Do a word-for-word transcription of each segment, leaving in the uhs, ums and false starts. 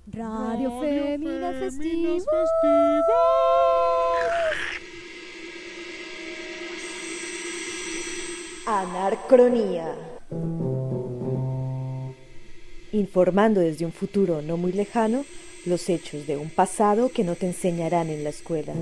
Radio, Radio Féminas Festivas. Anarcronía. Informando desde un futuro no muy lejano los hechos de un pasado que no te enseñarán en la escuela.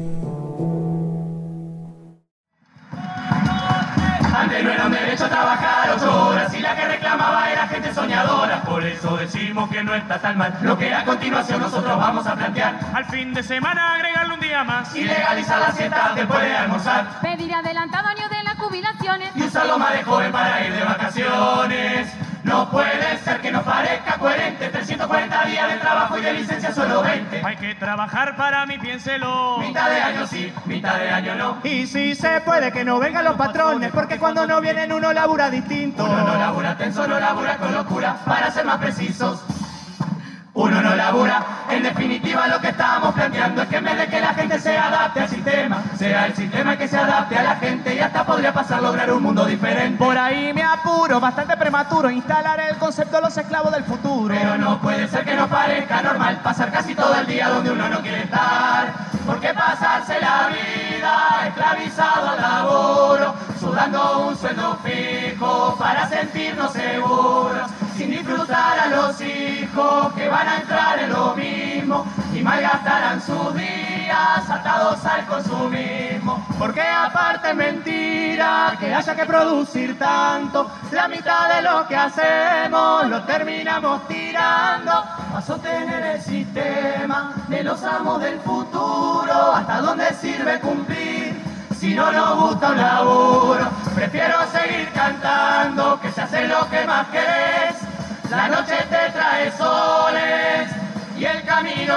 Antes no era un derecho a trabajar ocho horas y la que reclamaba era gente soñadora. Por eso decimos que no está tan mal lo que a continuación nosotros vamos a plantear. Al fin de semana agregarle un día más y legalizar la siesta después de almorzar. Pedir adelantado año de las jubilaciones y usarlo más de joven para ir de vacaciones. No puede ser que nos parezca coherente trescientos cuarenta días de trabajo y de licencia solo veinte. Hay que trabajar para mí, piénselo. Mitad de año sí, mitad de año no. Y si se puede que no vengan los patrones, porque cuando no vienen uno labura distinto. Uno no labura tenso, no labura con locura, para ser más precisos. Uno no labura, en definitiva lo que estábamos planteando es que en vez de que la gente se adapte al sistema, sea el sistema que se adapte a la gente y hasta podría pasar lograr un mundo diferente. Por ahí me apuro, bastante prematuro, instalar el concepto de los esclavos del futuro. Pero no puede ser que nos parezca normal pasar casi todo el día donde uno no quiere estar. Porque pasarse la vida esclavizado al laburo, sudando un sueldo fijo para sentirnos seguros, sin disfrutar a los hijos que van a entrar en lo mismo y malgastarán sus días atados al consumismo. Porque aparte es mentira que haya que producir tanto, la mitad de lo que hacemos lo terminamos tirando a sostener el sistema de los amos del futuro. ¿Hasta dónde sirve cumplir si no nos gusta un laburo? Prefiero seguir cantando que se hace lo que más querés. La noche te trae soles y el camino,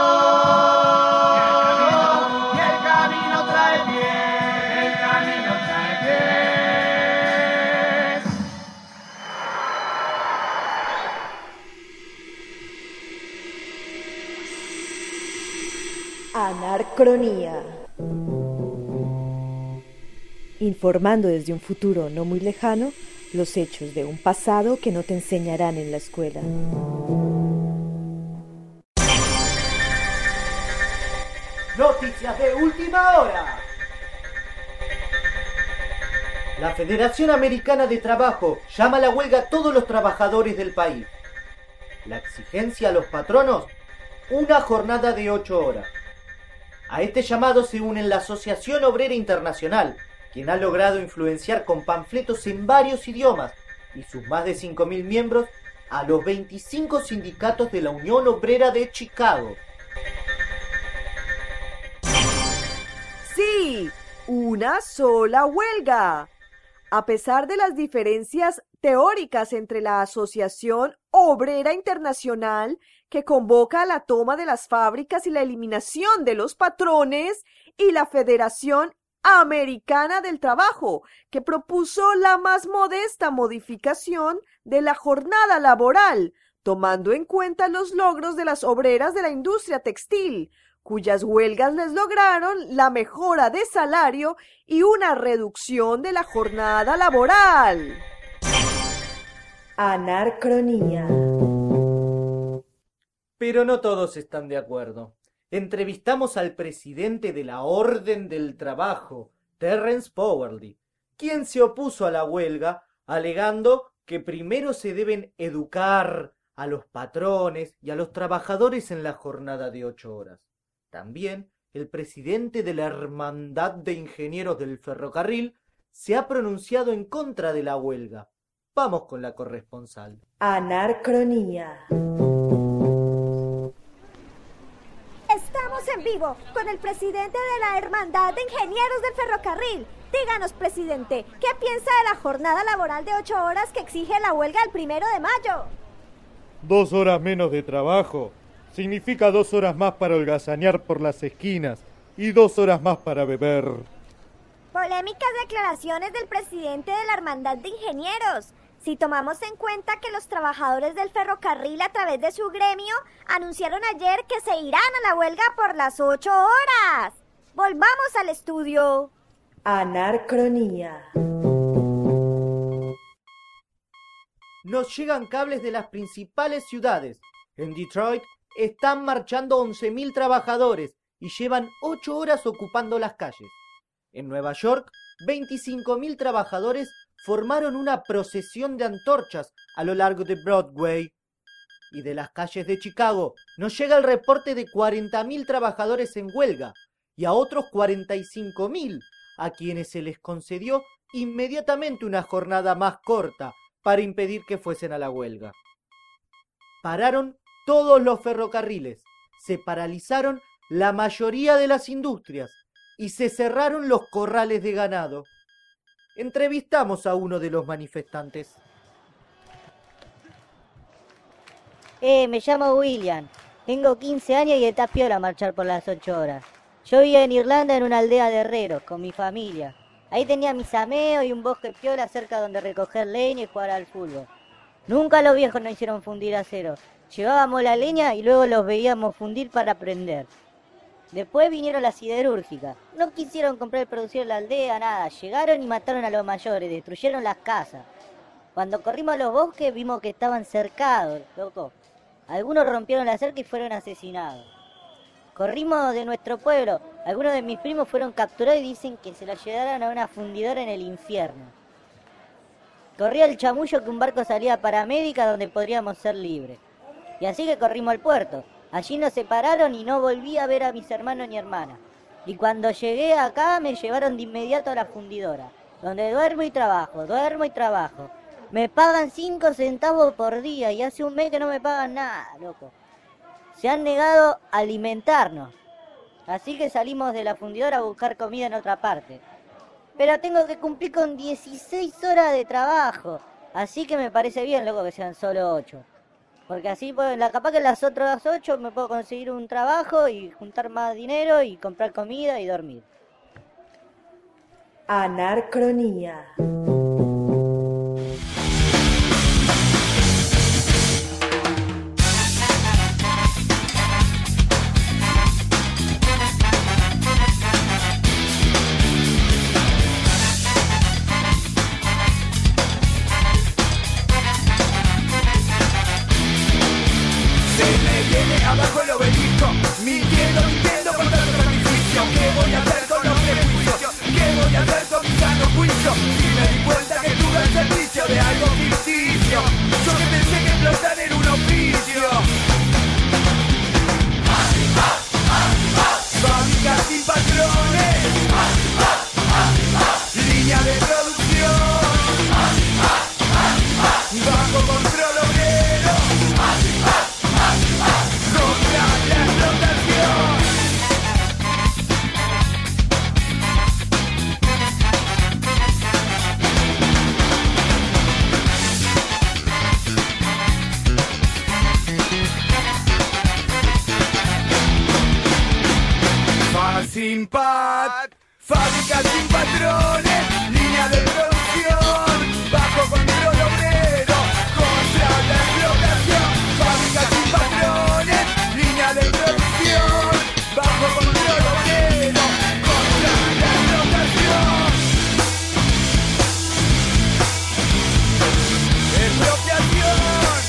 y el camino trae pies, el camino trae pies. Anarcronía. Informando desde un futuro no muy lejano los hechos de un pasado que no te enseñarán en la escuela. Noticias de última hora. La Federación Americana de Trabajo llama a la huelga a todos los trabajadores del país. La exigencia a los patronos, una jornada de ocho horas. A este llamado se une la Asociación Obrera Internacional, quien ha logrado influenciar con panfletos en varios idiomas y sus más de cinco mil miembros a los veinticinco sindicatos de la Unión Obrera de Chicago. Sí, una sola huelga. A pesar de las diferencias teóricas entre la Asociación Obrera Internacional, que convoca a la toma de las fábricas y la eliminación de los patrones, y la Federación Americana del Trabajo, que propuso la más modesta modificación de la jornada laboral, tomando en cuenta los logros de las obreras de la industria textil, cuyas huelgas les lograron la mejora de salario y una reducción de la jornada laboral. Anarcronía. Pero no todos están de acuerdo. Entrevistamos al presidente de la Orden del Trabajo, Terrence Powerly, quien se opuso a la huelga, alegando que primero se deben educar a los patrones y a los trabajadores en la jornada de ocho horas. También el presidente de la Hermandad de Ingenieros del Ferrocarril se ha pronunciado en contra de la huelga. Vamos con la corresponsal. Anarcronía. Estamos en vivo con el presidente de la Hermandad de Ingenieros del Ferrocarril. Díganos, presidente, ¿qué piensa de la jornada laboral de ocho horas que exige la huelga el primero de mayo? Dos horas menos de trabajo significa dos horas más para holgazanear por las esquinas y dos horas más para beber. Polémicas declaraciones del presidente de la Hermandad de Ingenieros. Si tomamos en cuenta que los trabajadores del ferrocarril a través de su gremio anunciaron ayer que se irán a la huelga por las ocho horas. Volvamos al estudio. Anarcronía. Nos llegan cables de las principales ciudades. En Detroit, están marchando once mil trabajadores y llevan ocho horas ocupando las calles. En Nueva York, veinticinco mil trabajadores formaron una procesión de antorchas a lo largo de Broadway. Y de las calles de Chicago nos llega el reporte de cuarenta mil trabajadores en huelga y a otros cuarenta y cinco mil a quienes se les concedió inmediatamente una jornada más corta para impedir que fuesen a la huelga. Pararon todos los ferrocarriles, se paralizaron la mayoría de las industrias y se cerraron los corrales de ganado. Entrevistamos a uno de los manifestantes. Eh, me llamo William. Tengo quince años y está piola marchar por las ocho horas. Yo vivía en Irlanda en una aldea de herreros con mi familia. Ahí tenía mis ameos y un bosque piola cerca donde recoger leña y jugar al fútbol. Nunca los viejos nos hicieron fundir acero. Llevábamos la leña y luego los veíamos fundir para prender. Después vinieron las siderúrgicas. No quisieron comprar y producir en la aldea, nada. Llegaron y mataron a los mayores, destruyeron las casas. Cuando corrimos a los bosques vimos que estaban cercados, loco. Algunos rompieron la cerca y fueron asesinados. Corrimos de nuestro pueblo. Algunos de mis primos fueron capturados y dicen que se la llevaron a una fundidora en el infierno. Corría el chamullo que un barco salía para América donde podríamos ser libres. Y así que corrimos al puerto. Allí nos separaron y no volví a ver a mis hermanos ni hermanas. Y cuando llegué acá me llevaron de inmediato a la fundidora, donde duermo y trabajo, duermo y trabajo. Me pagan cinco centavos por día y hace un mes que no me pagan nada, loco. Se han negado a alimentarnos. Así que salimos de la fundidora a buscar comida en otra parte. Pero tengo que cumplir con dieciséis horas de trabajo. Así que me parece bien, loco, que sean solo ocho. Porque así, pues, la capaz que en las otras ocho me puedo conseguir un trabajo y juntar más dinero y comprar comida y dormir. Anarcronía. Abajo el obelisco, mintiendo, mintiendo con tanto sacrificio. ¿Qué voy a hacer con los prejuicios? ¿Qué voy a hacer con mi sano juicio? Si me di cuenta que tuve el servicio de algo ficticio, yo que pensé que explotar era un oficio. Fábricas sin patrones, línea de producción, bajo control obrero. Sin pat, fábrica sin patrones, línea de producción, bajo control obrero, contra la explotación. Fábrica sin patrones, línea de producción, bajo control obrero, contra la explotación. Expropiación.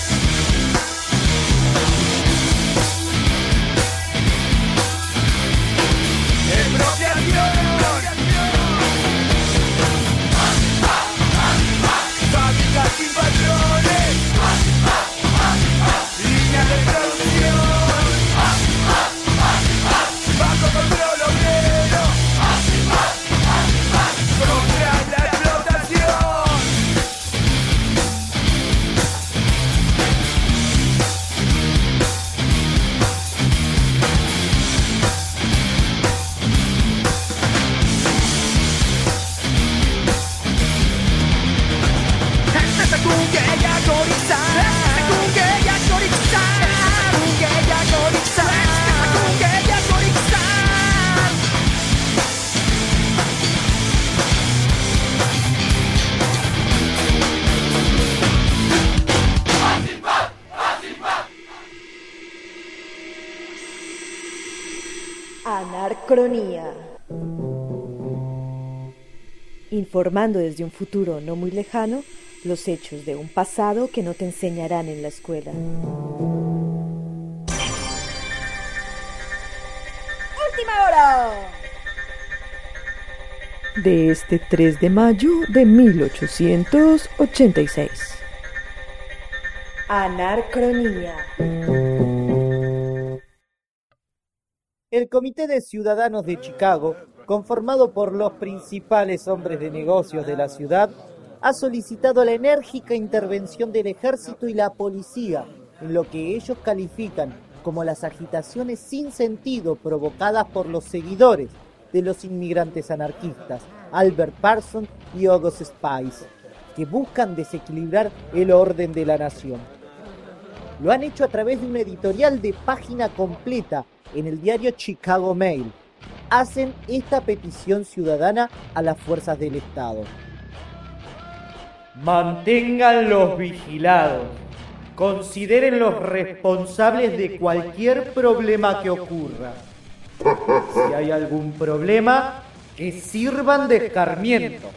Sin patrones, línea de producción, bajo control obrero, contra la explotación. Anarcronía. Informando desde un futuro no muy lejano los hechos de un pasado que no te enseñarán en la escuela. última hora. De este tres de mayo de mil ochocientos ochenta y seis. Anarcronía. El Comité de Ciudadanos de Chicago, conformado por los principales hombres de negocios de la ciudad, ha solicitado la enérgica intervención del ejército y la policía en lo que ellos califican como las agitaciones sin sentido provocadas por los seguidores de los inmigrantes anarquistas Albert Parsons y August Spice, que buscan desequilibrar el orden de la nación. Lo han hecho a través de un editorial de página completa en el diario Chicago Mail. Hacen esta petición ciudadana a las fuerzas del Estado. Manténganlos vigilados. Considérenlos responsables de cualquier problema que ocurra. Si hay algún problema, que sirvan de escarmiento.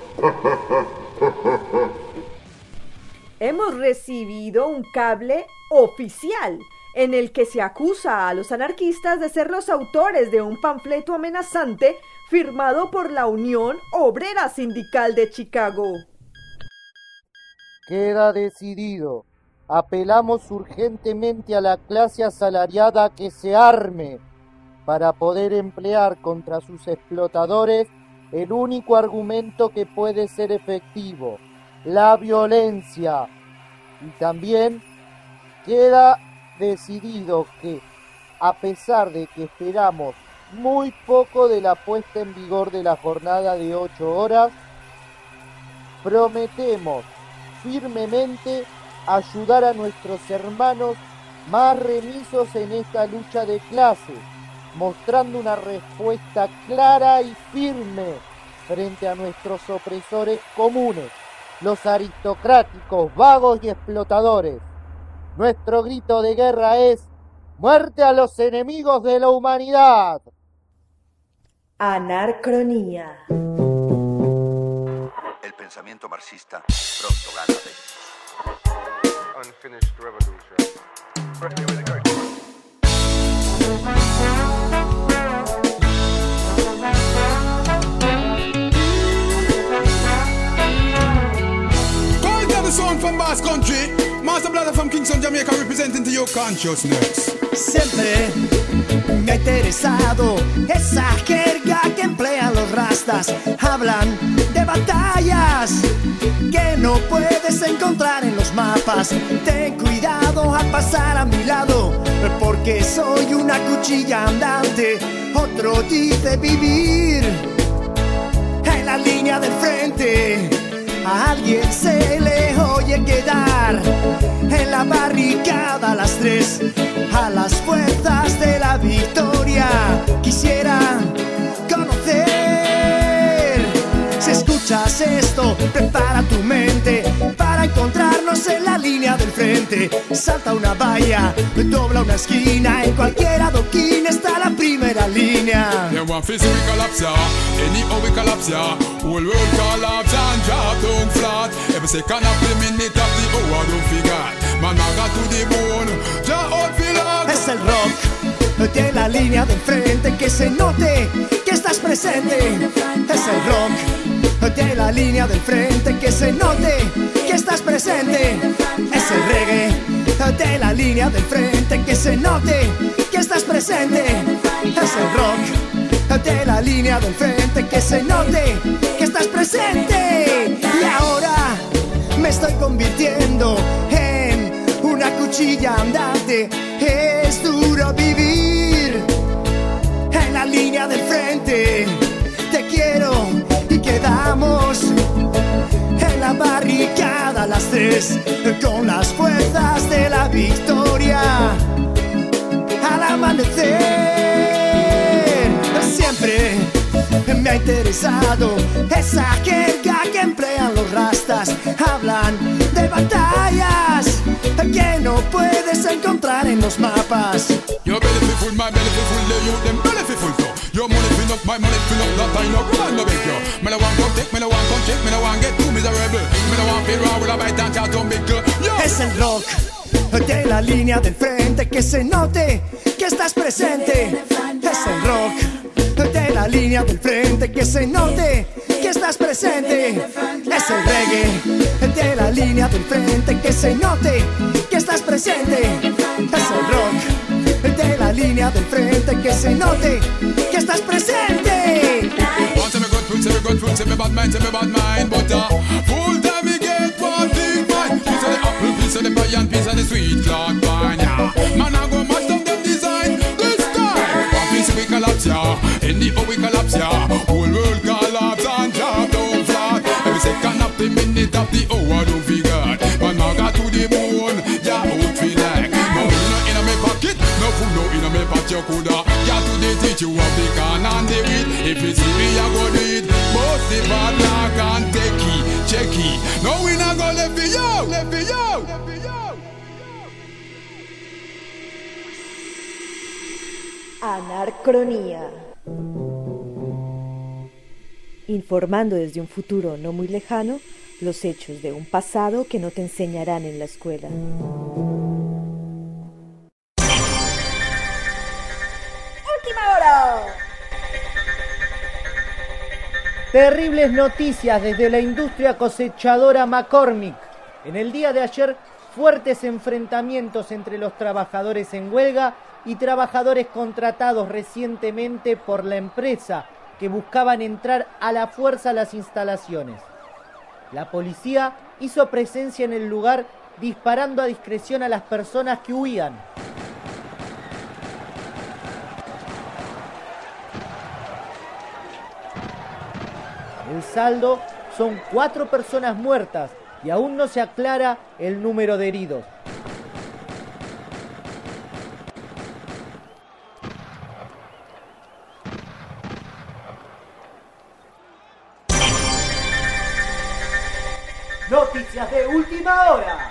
Hemos recibido un cable oficial en el que se acusa a los anarquistas de ser los autores de un panfleto amenazante firmado por la Unión Obrera Sindical de Chicago. Queda decidido. Apelamos urgentemente a la clase asalariada que se arme para poder emplear contra sus explotadores el único argumento que puede ser efectivo, la violencia. Y también queda decidido que, a pesar de que esperamos muy poco de la puesta en vigor de la jornada de ocho horas, prometemos firmemente ayudar a nuestros hermanos más remisos en esta lucha de clases, mostrando una respuesta clara y firme frente a nuestros opresores comunes, los aristocráticos, vagos y explotadores. Nuestro grito de guerra es ¡muerte a los enemigos de la humanidad! Anarcronía. El pensamiento marxista pronto gana de Unfinished revolution. The sound from Bass Country, Master Brother from Kingston, Jamaica, representing to your consciousness. Siempre me ha interesado esa jerga que emplean los rastas. Hablan de batallas que no puedes encontrar en los mapas. Ten cuidado al pasar a mi lado, porque soy una cuchilla andante. Otro dice vivir en la línea del frente. A alguien se le oye quedar en la barricada a las tres, a las fuerzas de la victoria. Quisiera conocer. Si escuchas esto, prepara tu mente para encontrarnos en la línea del frente. Salta una valla, dobla una esquina, en cualquier adoquín está la primera línea. They want physical we collapse ya, anyhow we collapse ya. Whole world collapse and drop down flat. Every second of the minute of the hour don't forget. Man, I got to the bone, ja out feel up. Es el rock de la línea del frente, que se note que estás presente. Es el rock de la línea del frente, que se note que estás presente. Es el reggae de la línea del frente, que se note que estás presente. Es el rock de la línea del frente, que se note que estás presente. Y ahora me estoy convirtiendo en una cuchilla andante. Es duro vivir en la línea del frente. Te quiero y quedamos en la barricada a las tres, con las fuerzas de la victoria al amanecer. Siempre me ha interesado esa jerga que emplean los rastas. Hablan de batallas que no puedes encontrar en los mapas. Your belly fi full, my belly fi full, the youth them belly fi full too. Your money fill up, my money fill up, that I know God no beg you. Me no want come take, me no want come check, me no want get too miserable. Me no want feel raw with a bite and chat on big girl. Es el rock de la línea del frente, que se note que estás presente. Es el rock línea del frente, que se note que estás presente. Es el reggae, el de la línea del frente, que se note que estás presente. Es el rock, el de la línea del frente, que se note que estás presente. Tell me good food, tell me good food, tell me bad mind, tell me bad mind. But uh, full time me get one thing fine. Piece of the apple, piece of the pie and piece of the sweet cloud pine, yeah. Man, I go mash down them design this time. One piece we collapse, yeah. Any how we collapse, yeah. Whole world collapse and drop down flat. Every second of the minute of the hour don't forget. Man, I got to the moon, yeah, out for that. No, you know in my pocket, no food, no in my pocket, you coulda. Yeah, today teach you of the can and the wheat. If you see me, I go do it. But the bad luck and take it, check it. No, we not go left for you, left for you, left for you. Anarcronía. Informando desde un futuro no muy lejano los hechos de un pasado que no te enseñarán en la escuela. ¡Última hora! Terribles noticias desde la industria cosechadora McCormick. En el día de ayer, fuertes enfrentamientos entre los trabajadores en huelga y trabajadores contratados recientemente por la empresa que buscaban entrar a la fuerza a las instalaciones. La policía hizo presencia en el lugar disparando a discreción a las personas que huían. El saldo son cuatro personas muertas y aún no se aclara el número de heridos. Noticias de última hora.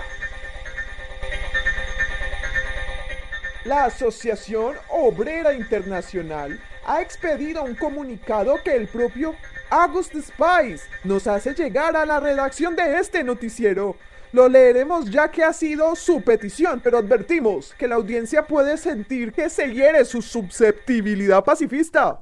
La Asociación Obrera Internacional ha expedido un comunicado que el propio August Spice nos hace llegar a la redacción de este noticiero. Lo leeremos ya que ha sido su petición, pero advertimos que la audiencia puede sentir que se hiere su susceptibilidad pacifista.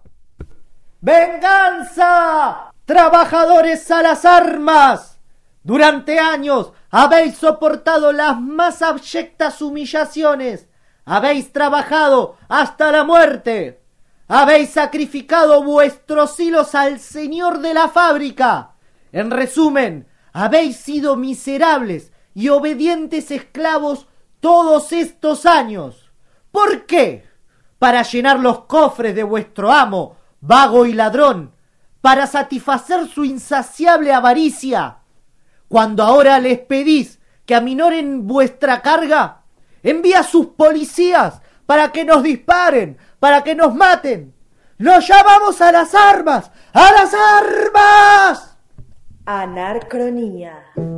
¡Venganza! ¡Trabajadores a las armas! Durante años habéis soportado las más abyectas humillaciones. Habéis trabajado hasta la muerte. Habéis sacrificado vuestros hilos al señor de la fábrica. En resumen, habéis sido miserables y obedientes esclavos todos estos años. ¿Por qué? Para llenar los cofres de vuestro amo, vago y ladrón, para satisfacer su insaciable avaricia. Cuando ahora les pedís que aminoren vuestra carga, envía sus policías para que nos disparen, para que nos maten. ¡Los llamamos a las armas! ¡A las armas! Anarcronía.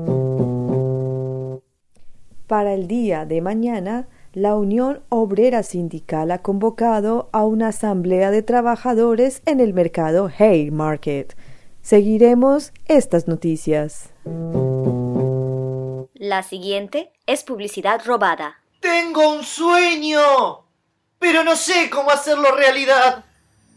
Para el día de mañana, la Unión Obrera Sindical ha convocado a una asamblea de trabajadores en el mercado Haymarket. Seguiremos estas noticias. La siguiente es publicidad robada. Tengo un sueño, pero no sé cómo hacerlo realidad.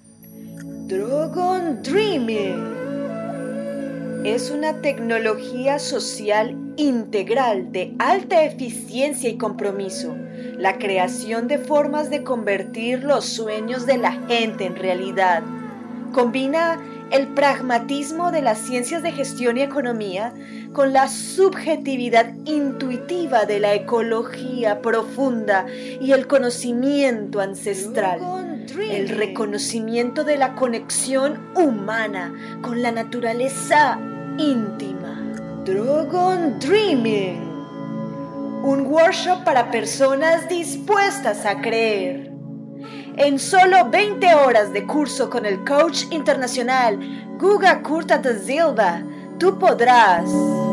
Drogon Dreaming es una tecnología social integral de alta eficiencia y compromiso. La creación de formas de convertir los sueños de la gente en realidad. Combina el pragmatismo de las ciencias de gestión y economía con la subjetividad intuitiva de la ecología profunda y el conocimiento ancestral, el reconocimiento de la conexión humana con la naturaleza íntima. Drogon Dreaming, un workshop para personas dispuestas a creer. En solo veinte horas de curso con el coach internacional Guga Kurta da Silva, tú podrás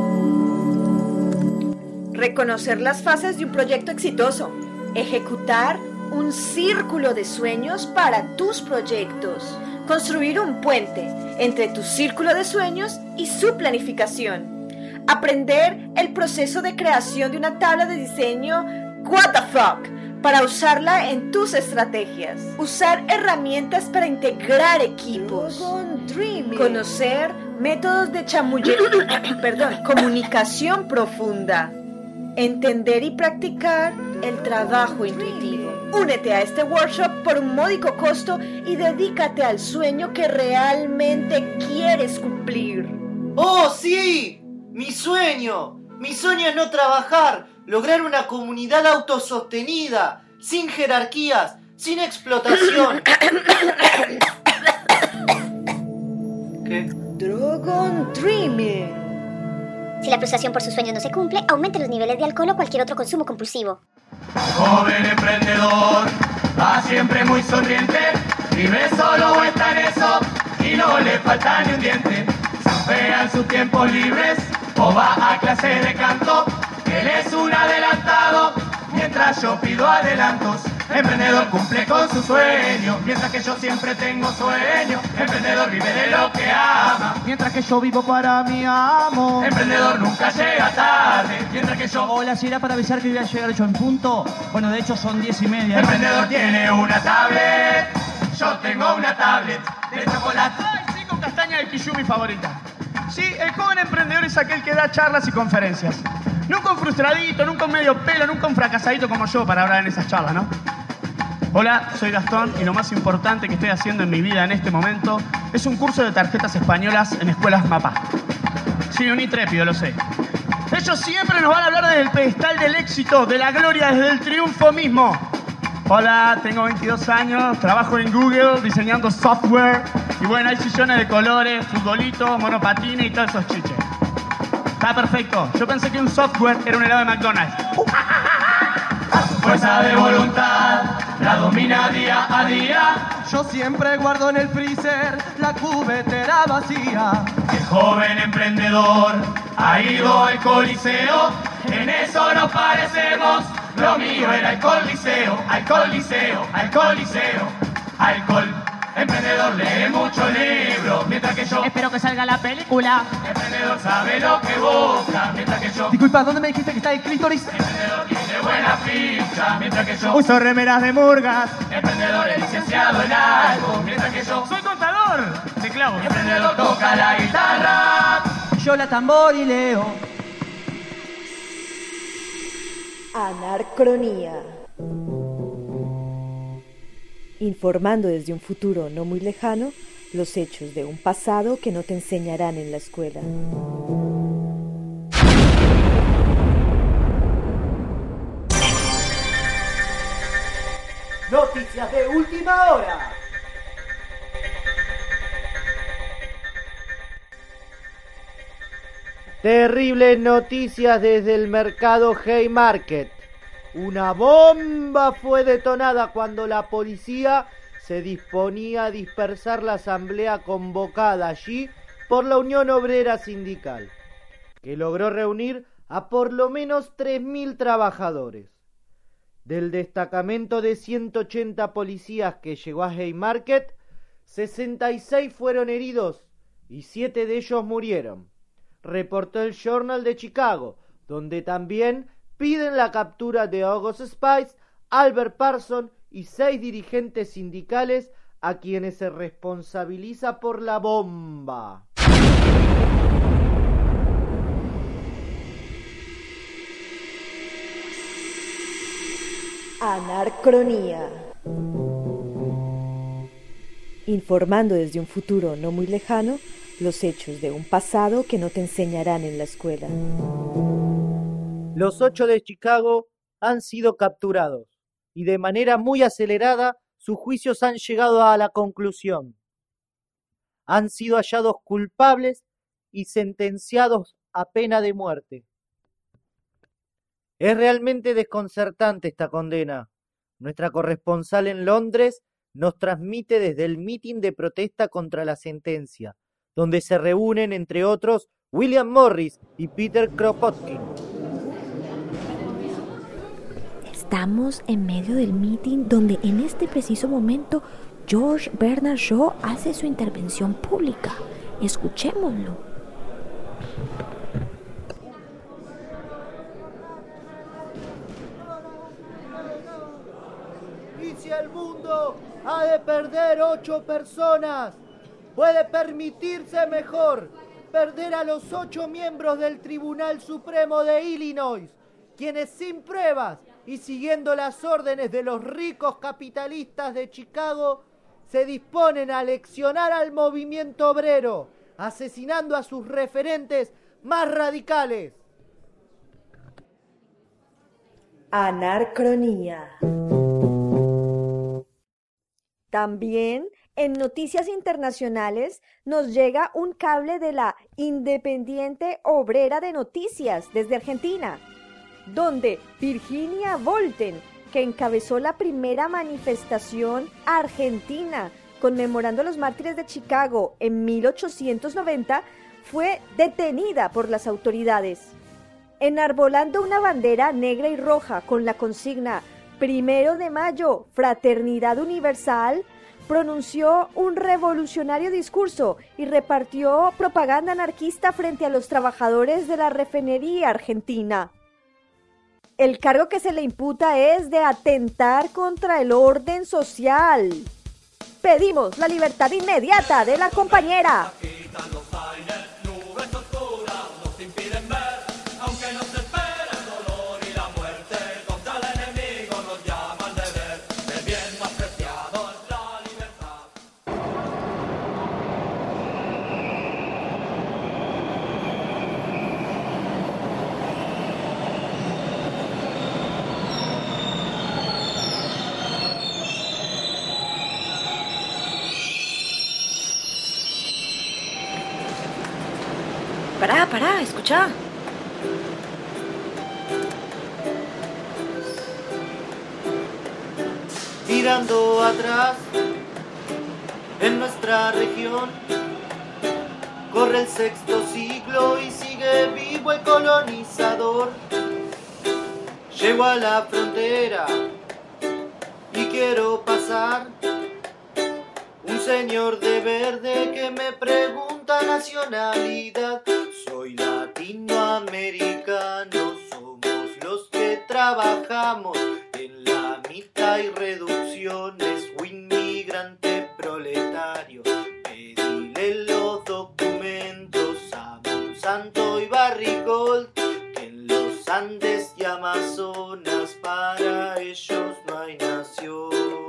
reconocer las fases de un proyecto exitoso, ejecutar un círculo de sueños para tus proyectos, construir un puente entre tu círculo de sueños y su planificación, aprender el proceso de creación de una tabla de diseño what the fuck, para usarla en tus estrategias. Usar herramientas para integrar equipos. Conocer métodos de chamulle... Perdón, comunicación profunda. Entender y practicar el trabajo intuitivo. Únete a este workshop por un módico costo y dedícate al sueño que realmente quieres cumplir. ¡Oh, sí! ¡Mi sueño! Mi sueño es no trabajar, lograr una comunidad autosostenida, sin jerarquías, sin explotación. ¿Qué? Drogon Dreaming. Si la frustración por sus sueños no se cumple, aumente los niveles de alcohol o cualquier otro consumo compulsivo. Joven emprendedor, va siempre muy sonriente, vive solo o está en eso y no le falta ni un diente. Surfea en sus tiempos libres o va a clase de canto. Él es un adelantado, mientras yo pido adelantos. Emprendedor cumple con su sueño, mientras que yo siempre tengo sueño. Emprendedor vive de lo que ama, mientras que yo vivo para mi amo. Emprendedor nunca llega tarde, mientras que yo... Hola, si era para avisar que iba a llegar yo en punto. Bueno, de hecho son diez y media. Emprendedor tiene una tablet, yo tengo una tablet de chocolate. Ay, sí, con castaña de Kishu, mi favorita. Sí, el joven emprendedor es aquel que da charlas y conferencias. Nunca un frustradito, nunca un medio pelo, nunca un fracasadito como yo para hablar en esas charlas, ¿no? Hola, soy Gastón y lo más importante que estoy haciendo en mi vida en este momento es un curso de tarjetas españolas en escuelas MAPA. Sí, un intrépido, lo sé. Ellos siempre nos van a hablar desde el pedestal del éxito, de la gloria, desde el triunfo mismo. Hola, tengo veintidós años, trabajo en Google diseñando software y bueno, hay sillones de colores, futbolitos, monopatines y todos esos chiches. Está perfecto. Yo pensé que un software era un helado de McDonald's. Fuerza de voluntad, la domina día a día. Yo siempre guardo en el freezer la cubetera vacía. El joven emprendedor ha ido al coliseo, en eso nos parecemos. Lo mío era el coliseo, al coliseo, al coliseo, alcohol. Emprendedor lee muchos libros, mientras que yo... Espero que salga la película. Emprendedor sabe lo que busca, mientras que yo... Disculpa, ¿dónde me dijiste que está el clítoris? Emprendedor tiene buena ficha, mientras que yo... Uso remeras de murgas. Emprendedor es licenciado en algo, mientras que yo... Soy contador de clavos. Emprendedor toca la guitarra. Yo la tamborileo. Anarcronía. Informando desde un futuro no muy lejano los hechos de un pasado que no te enseñarán en la escuela. Noticias de última hora. Terribles noticias desde el mercado Haymarket. Una bomba fue detonada cuando la policía se disponía a dispersar la asamblea convocada allí por la Unión Obrera Sindical, que logró reunir a por lo menos tres mil trabajadores. Del destacamento de ciento ochenta policías que llegó a Haymarket, sesenta y seis fueron heridos y siete de ellos murieron, reportó el Journal de Chicago, donde también piden la captura de August Spice, Albert Parson y seis dirigentes sindicales a quienes se responsabiliza por la bomba. Anarcronía. Informando desde un futuro no muy lejano los hechos de un pasado que no te enseñarán en la escuela. Los ocho de Chicago han sido capturados y de manera muy acelerada sus juicios han llegado a la conclusión. Han sido hallados culpables y sentenciados a pena de muerte. Es realmente desconcertante esta condena. Nuestra corresponsal en Londres nos transmite desde el mitin de protesta contra la sentencia, donde se reúnen, entre otros, William Morris y Peter Kropotkin. Estamos en medio del meeting donde en este preciso momento George Bernard Shaw hace su intervención pública. Escuchémoslo. ha de perder ocho personas. Puede permitirse mejor perder a los ocho miembros del Tribunal Supremo de Illinois, quienes sin pruebas y siguiendo las órdenes de los ricos capitalistas de Chicago, se disponen a aleccionar al movimiento obrero, asesinando a sus referentes más radicales. Anarcronía. También en noticias internacionales nos llega un cable de la Independiente Obrera de Noticias desde Argentina, donde Virginia Volten, que encabezó la primera manifestación argentina conmemorando a los mártires de Chicago en mil ochocientos noventa, fue detenida por las autoridades. Enarbolando una bandera negra y roja con la consigna Primero de Mayo, Fraternidad Universal, pronunció un revolucionario discurso y repartió propaganda anarquista frente a los trabajadores de la refinería argentina. El cargo que se le imputa es de atentar contra el orden social. Pedimos la libertad inmediata de la compañera. Pará, pará, escuchá. Mirando atrás, en nuestra región, corre el sexto siglo y sigue vivo el colonizador. Llego a la frontera y quiero pasar. Un señor de verde que me pregunta nacionalidad. Soy latinoamericano, somos los que trabajamos en la mitad y reducciones, o inmigrante proletario. Pedile los documentos a Monsanto y Barrigold, que en los Andes y Amazonas para ellos no hay nación.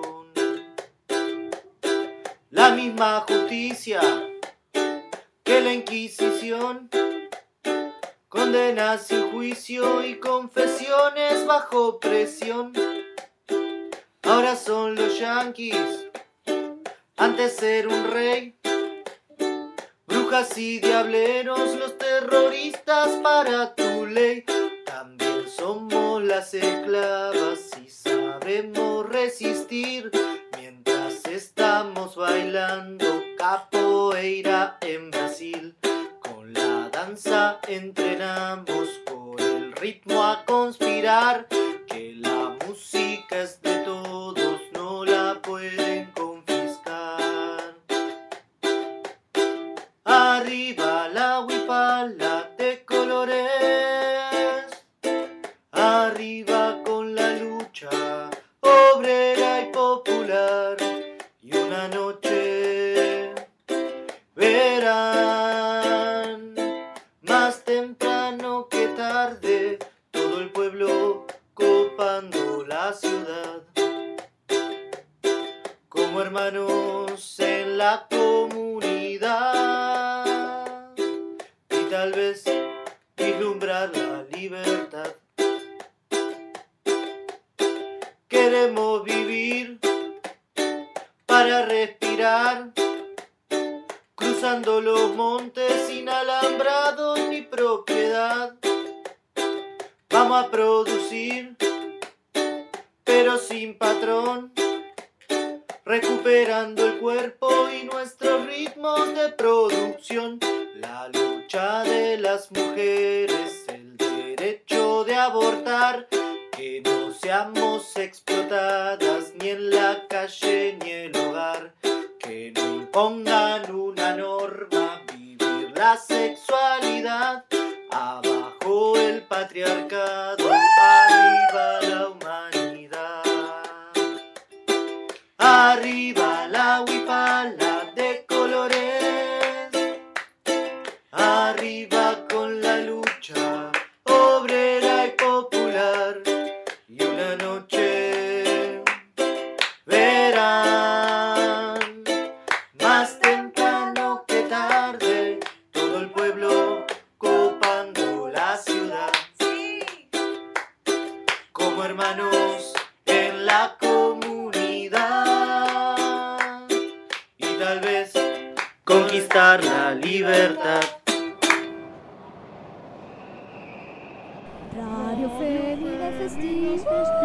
La misma justicia que la Inquisición, condenas sin juicio y confesiones bajo presión. Ahora son los yanquis, antes era un rey. Brujas y diableros, los terroristas para tu ley. También somos las esclavas y sabemos resistir. Mientras estamos bailando capoeira en Brasil, con la danza entrenamos con el ritmo a conspirar, que la música es de todos, no la pueden confiscar. Arriba la huipala de colores, arriba con la lucha obrera y popular, y una noche verán, más temprano que tarde, todo el pueblo copando la ciudad, como hermanos en la comunidad, y tal vez vislumbrar la libertad. Queremos vivir para respirar, cruzando los montes sin alambrados ni propiedad. Vamos a producir, pero sin patrón, recuperando el cuerpo y nuestros ritmos de producción. La lucha de las mujeres, el derecho de abortar, que no seamos explotadas ni en la calle ni el hogar, que no impongan una norma, vivir la sexualidad, abajo el patriarcado, arriba la humanidad. Arriba Arriba la huipala de colores, arriba con la lucha obrera y popular. Y una noche verán, más temprano que tarde, todo el pueblo copando la ciudad. Como hermanos en la comunidad, y tal vez conquistar la libertad. Radio Fémina Festival.